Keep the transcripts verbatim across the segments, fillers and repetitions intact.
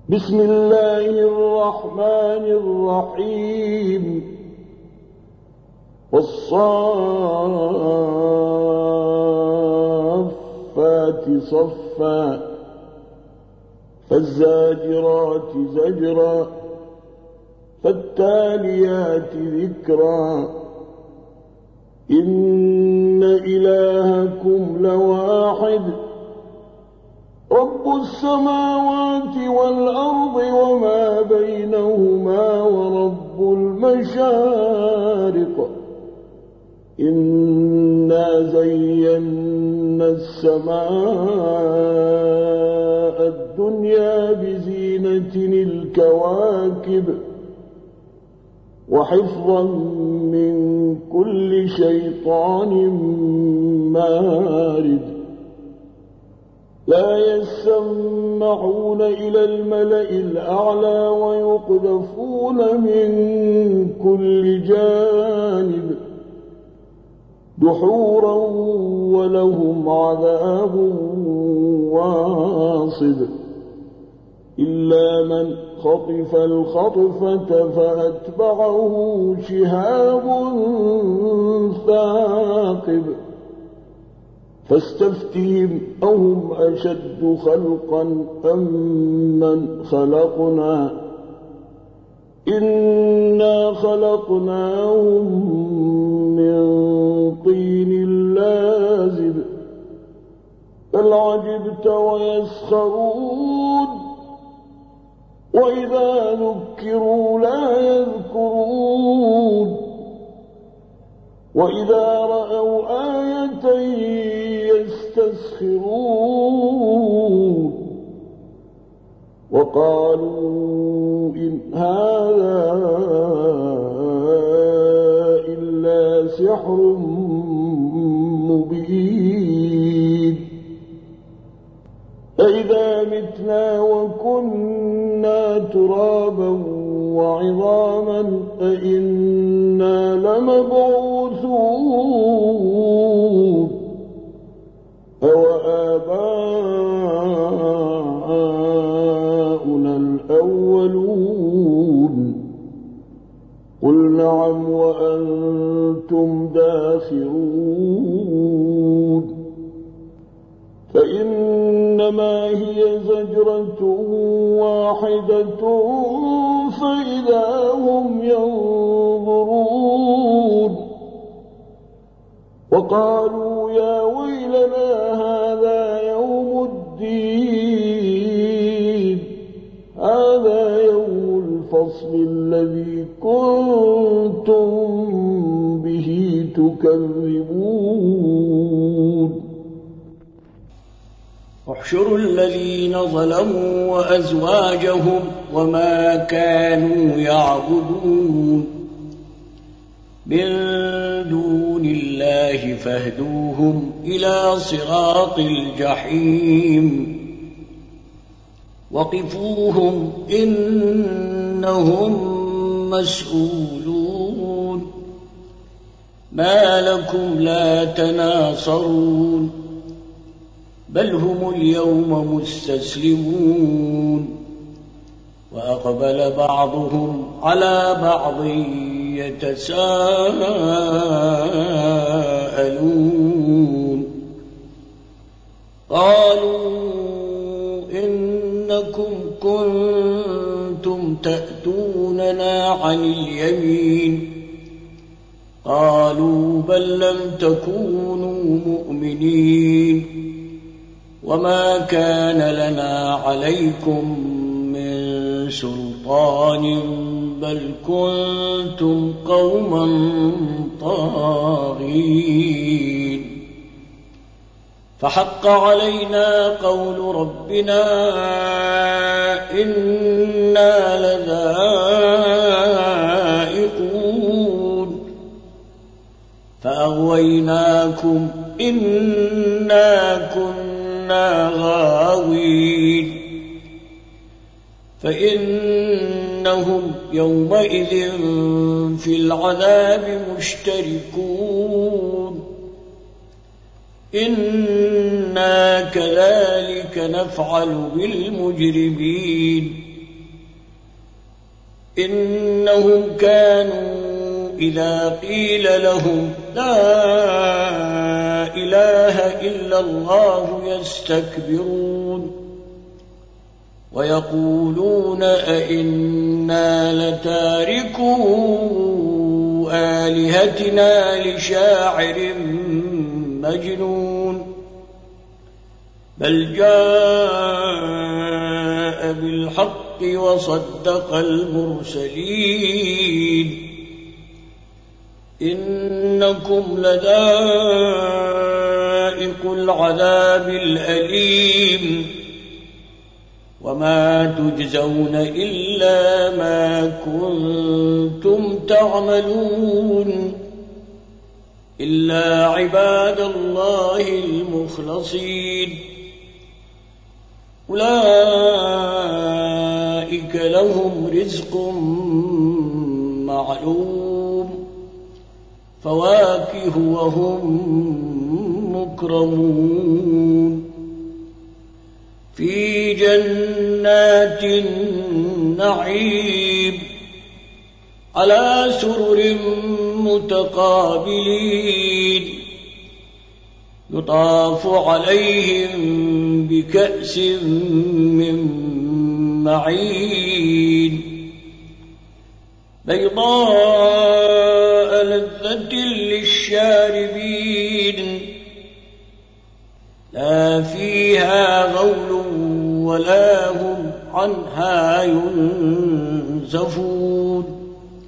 بسم الله الرحمن الرحيم والصافات صفا فالزاجرات زجرا فالتاليات ذكرا إن إلهكم لواحد رب السماوات والأرض وما بينهما ورب المشارق إنا زينا السماء الدنيا بزينة الكواكب وحفظا من كل شيطان مارد لا يسمعون إلى الملأ الأعلى ويقذفون من كل جانب دحورا ولهم عذاب واصب إلا من خطف الخطفة فأتبعه شهاب ثاقب فاستفتهم أهم أشد خلقا أم من خلقنا إنا خلقناهم من طين لازب بل عجبت ويسخرون وإذا ذكروا لا يذكرون وإذا رأوا آية يستسخرون وقالوا إن هذا إلا سحر مبين أإذا متنا وكنا ترابا وعظاما أإنا لمبعوثون أوآباؤنا الأولون قل نعم وأنتم داخرون فإنما هي زجرة واحدة فإذا هم ينظرون وقالوا يا ويلنا هذا يوم الدين هذا يوم الفصل الذي كنتم به تكذبون احشروا الذين ظلموا وأزواجهم وما كانوا يعبدون من دون الله فاهدوهم إلى صراط الجحيم وقفوهم إنهم مسؤولون ما لكم لا تناصرون بل هم اليوم مستسلمون وأقبل بعضهم على بعض يتساءلون قالوا إنكم كنتم تأتوننا عن اليمين قالوا بل لم تكونوا مؤمنين وما كان لنا عليكم من سلطان بل كنتم قوما طاغين فحق علينا قول ربنا إنا لذائقون فأغويناكم إنا كنا غاوين فإنهم يومئذ في العذاب مشتركون إنا كذلك نفعل بالمجرمين إنهم كانوا إذا قيل لهم لا إله إلا الله يستكبرون ويقولون أئنا لتاركو آلهتنا لشاعر مجنون بل جاء بالحق وصدق المرسلين إنكم لذائق العذاب الأليم وما تجزون إلا ما كنتم تعملون إلا عباد الله المخلصين أولئك لهم رزق معلوم فواكه وهم مكرمون في جنات النعيم على سرر متقابلين يطاف عليهم بكأس من معين بيضاء لذة للشاربين لا فيها غول ولا هم عنها ينزفون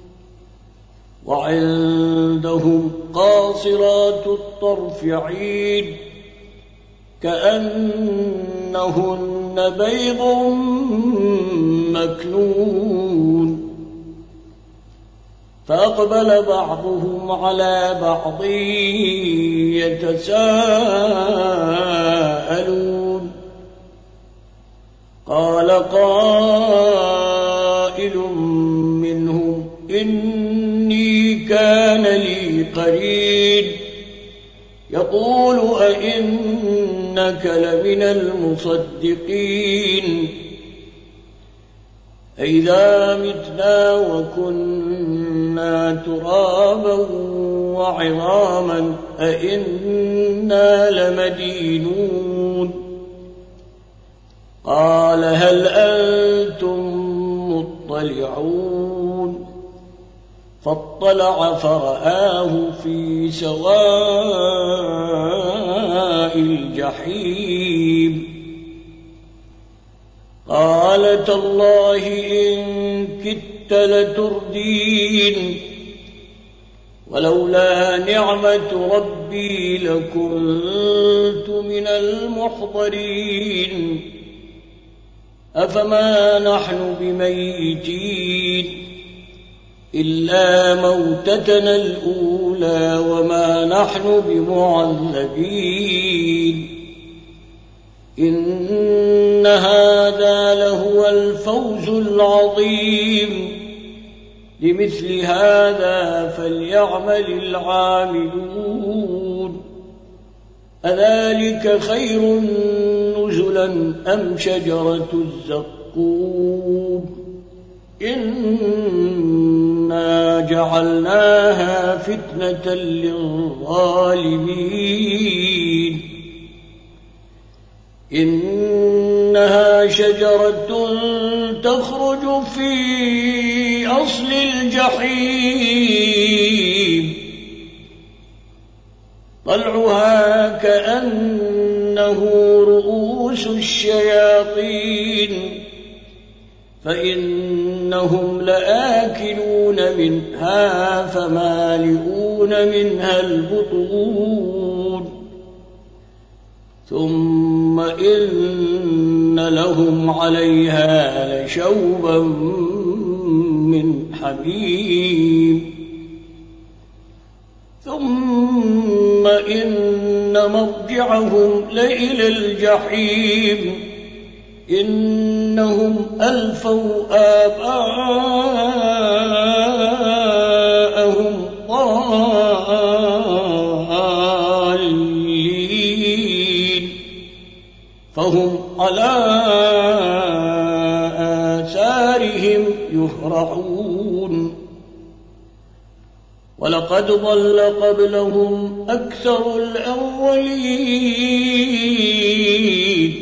وعندهم قاصرات الطرف عين كأنهن بيض مكنون فأقبل بعضهم على بعض يتساءلون قال قائل منهم إني كان لي قرين يقول أئنك لمن المصدقين أئذا متنا وكنا ترابا وعظاما أئنا لمدينون قال هل أنتم مطلعون فاطلع فرآه في سواء الجحيم قال تالله إن كدت لتردين ولولا نعمة ربي لكنت من المحضرين أفما نحن بميتين إلا موتتنا الأولى وما نحن بمعذبين إن هذا لهو الفوز العظيم لمثل هذا فليعمل العاملون أذلك خير نزلا أم شجرة الزقوم إنا جعلناها فتنة للظالمين إنها شجرة تخرج في أصل الجحيم طلعها كأنه رؤوس الشياطين فإنهم لآكلون منها فمالئون منها البطون ثم إن لهم عليها لشوبا من حميم ثم إن مرجعهم لإلى الجحيم إنهم ألفوا آباءهم ضالين فهم على آثارهم يهرعون ولقد ضل قبلهم أكثر الأولين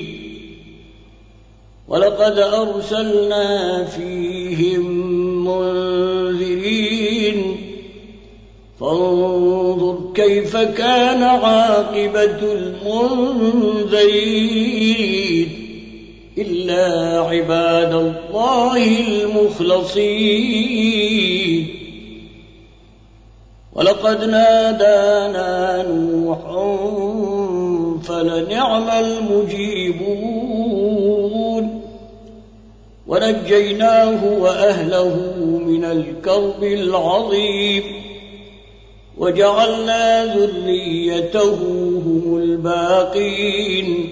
ولقد أرسلنا فيهم منذرين فانظر كيف كان عاقبة المنذرين إلا عباد الله المخلصين ولقد نادانا نوح فلنعم المجيبون ونجيناه وأهله من الكرب العظيم وجعلنا ذريته هم الباقين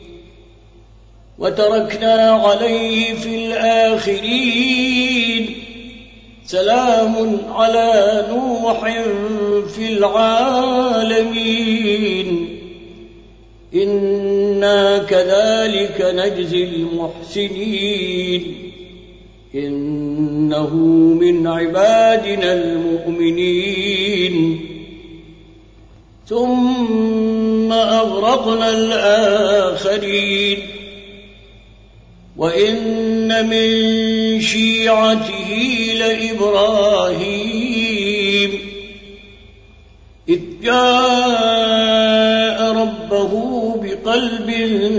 وتركنا عليه في الآخرين سلام على نوح في العالمين إنا كذلك نجزي المحسنين إنه من عبادنا المؤمنين ثم أغرقنا الآخرين وإن من شيعته لإبراهيم إذ جاء ربه بقلب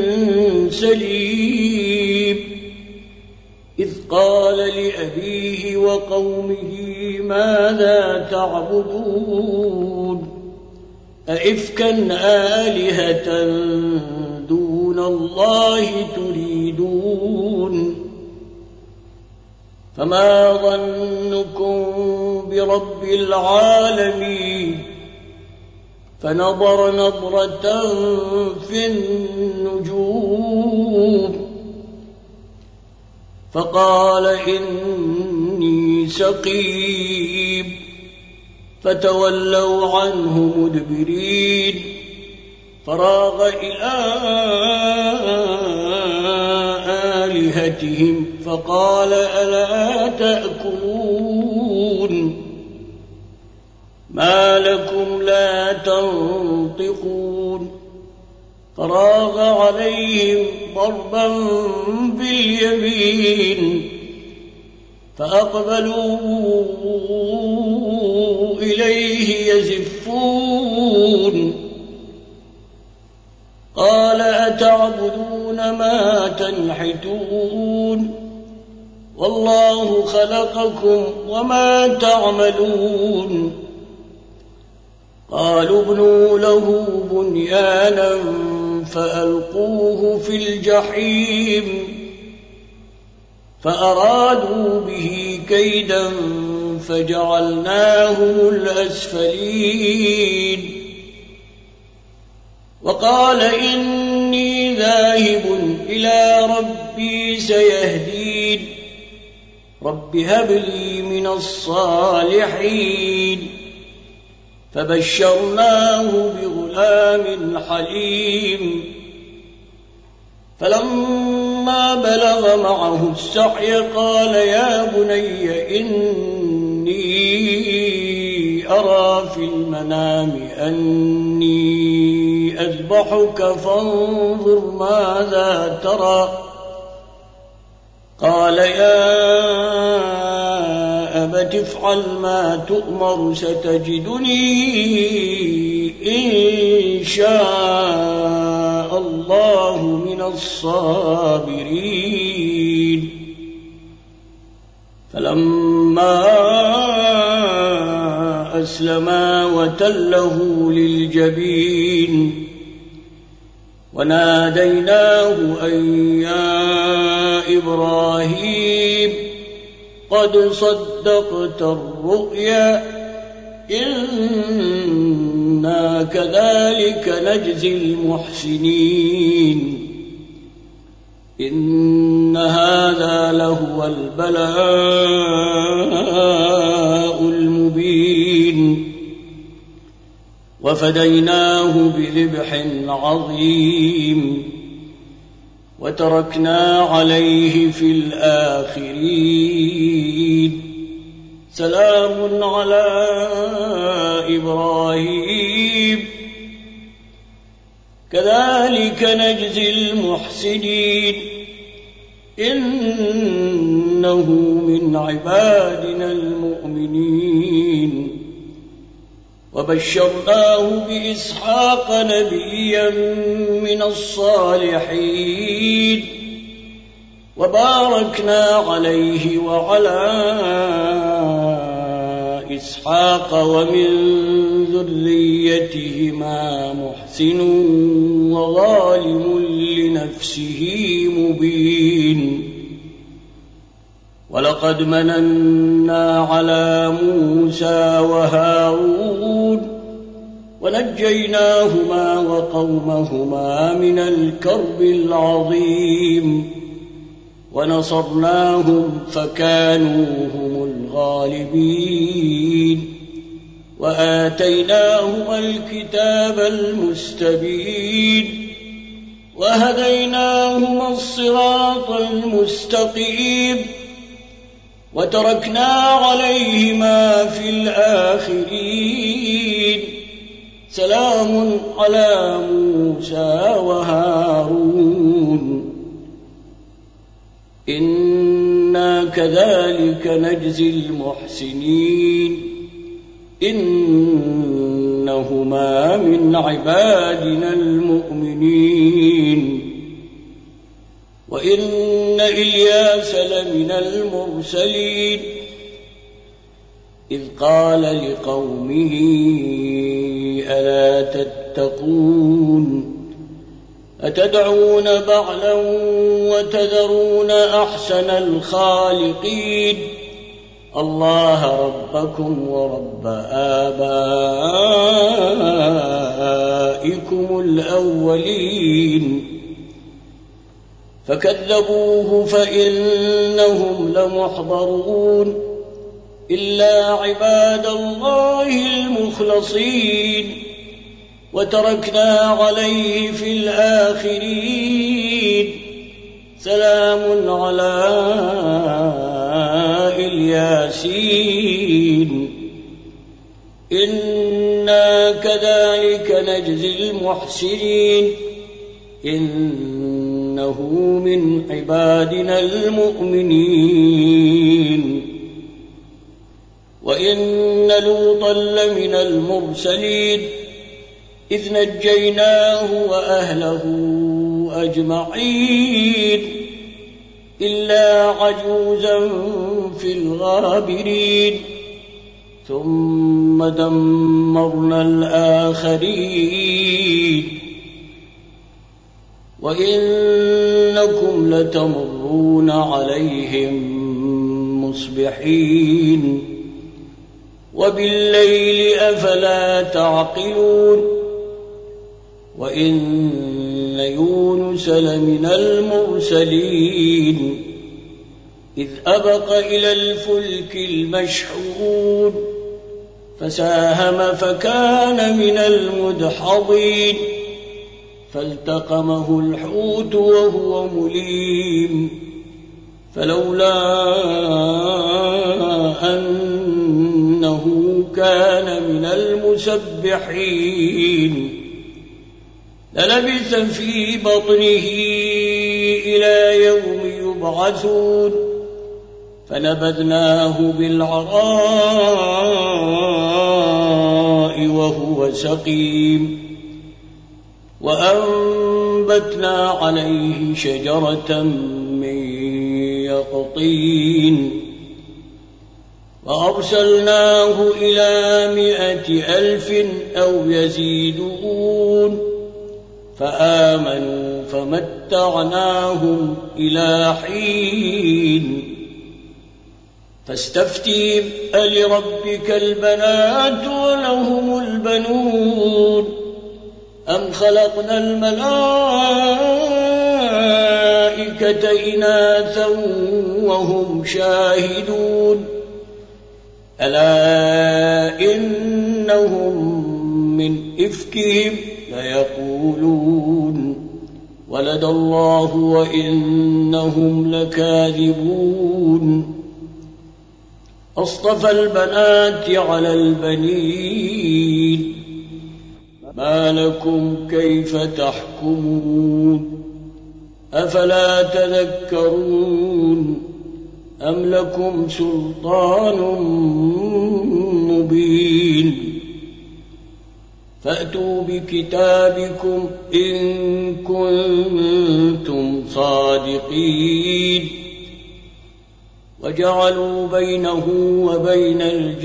سليم إذ قال لأبيه وقومه ماذا تعبدون أئفكا آلهة دون الله تريدون فما ظنكم برب العالمين فنظر نظرة في النجوم فقال إني سقيم فتولوا عنه مدبرين فراغ إلى آلهتهم فقال ألا تأكلون ما لكم لا تنطقون فراغ عليهم ضربا باليمين فأقبلوا إليه يزفون قال أتعبدون ما تنحتون والله خلقكم وما تعملون قالوا ابنوا له بنيانا فألقوه في الجحيم فأرادوا به كيدا فجعلناهم الأسفلين وقال إني ذاهب إلى ربي سيهدين رب هب لي من الصالحين فبشرناه بغلام حليم فلما بلغ معه السعي قال يا بني إني أرى في المنام أني أذبحك فانظر ماذا ترى قال يا أبت افعل ما تؤمر ستجدني إن شاء الله من الصابرين فلما أسلما وتله للجبين وناديناه أن يا إبراهيم قد صدقت الرؤيا إنا كذلك نجزي المحسنين إن هذا لهو البلاء المبين وفديناه بذبح عظيم وتركنا عليه في الآخرين سلام على إبراهيم كذلك نجزي المحسنين إنه من عبادنا المؤمنين وبشرناه بإسحاق نبيا من الصالحين وباركنا عليه وعلى إسحاق ومن ذريتهما محسن وظالم لنفسه مبين ولقد مننا على موسى وهارون ونجيناهما وقومهما من الكرب العظيم ونصرناهم فكانوا هم الغالبين وآتيناهما الكتاب المستبين وهديناهما الصراط المستقيم وتركنا عليهما في الآخرين سلام على موسى وهارون إنا كذلك نجزي المحسنين إنهما من عبادنا المؤمنين وإن إلياس لمن المرسلين إذ قال لقومه ألا تتقون أتدعون بعلا وتذرون أحسن الخالقين الله ربكم ورب آبائكم الأولين فكذبوه فإنهم لمحضرون إلا عباد الله المخلصين وتركنا عليه في الآخرين سلام على الياسين إنا كذلك نجزي المحسنين إنه من عبادنا المؤمنين وإن لوطا لمن المرسلين إذ نجيناه وأهله أجمعين إلا عجوزا في الغابرين ثم دمرنا الآخرين وإنكم لتمرون عليهم مصبحين وبالليل أفلا تعقلون وإن يونس لمن المرسلين إذ أبق إلى الفلك المشحون فساهم فكان من المدحضين فالتقمه الحوت وهو مليم فلولا أنه كان من المسبحين للبث في بطنه إلى يوم يبعثون فنبذناه بالعراء وهو سقيم وأنبتنا عليه شجرة من يقطين وأرسلناه إلى مائة ألف أو يزيدون فآمنوا فمتعناهم إلى حين فاستفتهم ألربك البنات ولهم البنون أم خلقنا الملائكة إناثا وهم شاهدون ألا إنهم من إفكهم ليقولون ولد الله وإنهم لكاذبون أصطفى البنات على البنين ما لكم كيف تحكمون أفلا تذكرون أم لكم سلطان مبين فأتوا بكتابكم إن كنتم صادقين وجعلوا بينه وبين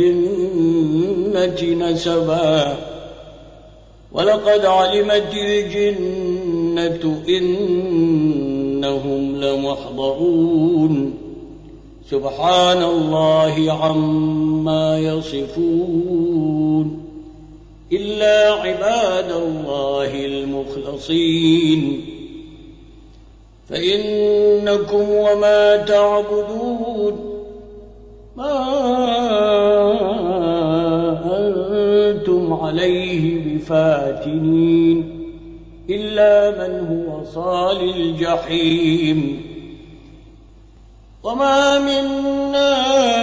الجنة نسبا ولقد علمت الجنة إنهم لمحضرون سبحان الله عما يصفون إلا عباد الله المخلصين فإنكم وما تعبدون ما أنتم عليه بفاتنين إلا من هو صال الجحيم وما منا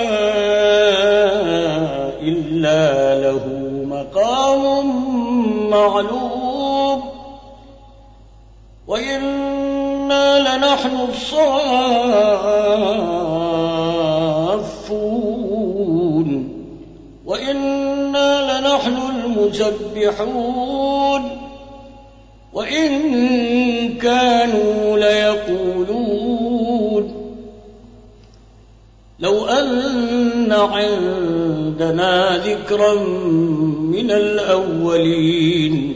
إلا له مقام معلوم وإنا لنحن الصافون وإنا لنحن المسبحون وإن كانوا ليقولون لو أن عندنا ذكرا من الأولين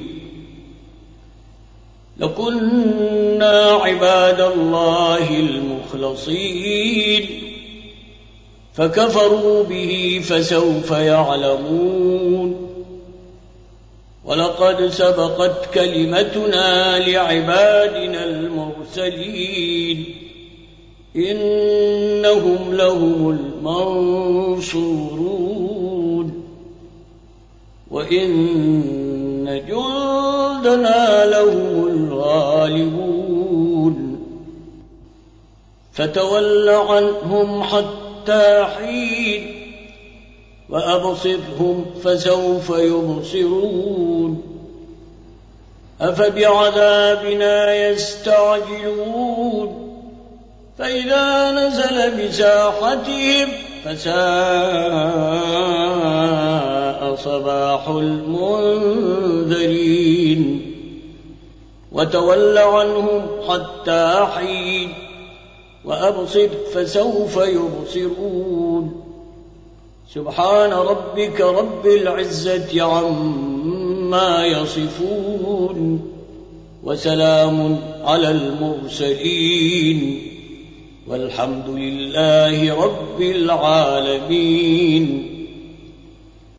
لكنا عباد الله المخلصين فكفروا به فسوف يعلمون ولقد سبقت كلمتنا لعبادنا المرسلين إنهم لهم المنصورون وإن جندنا لهم الغالبون فتول عنهم حتى حين وأبصرهم فسوف يبصرون أفبعذابنا يستعجلون فإذا نزل بساحتهم فساء صباح المنذرين وتول عنهم حتى حين وأبصر فسوف يبصرون سبحان ربك رب العزة عما يصفون وسلام على المرسلين والحمد لله رب العالمين.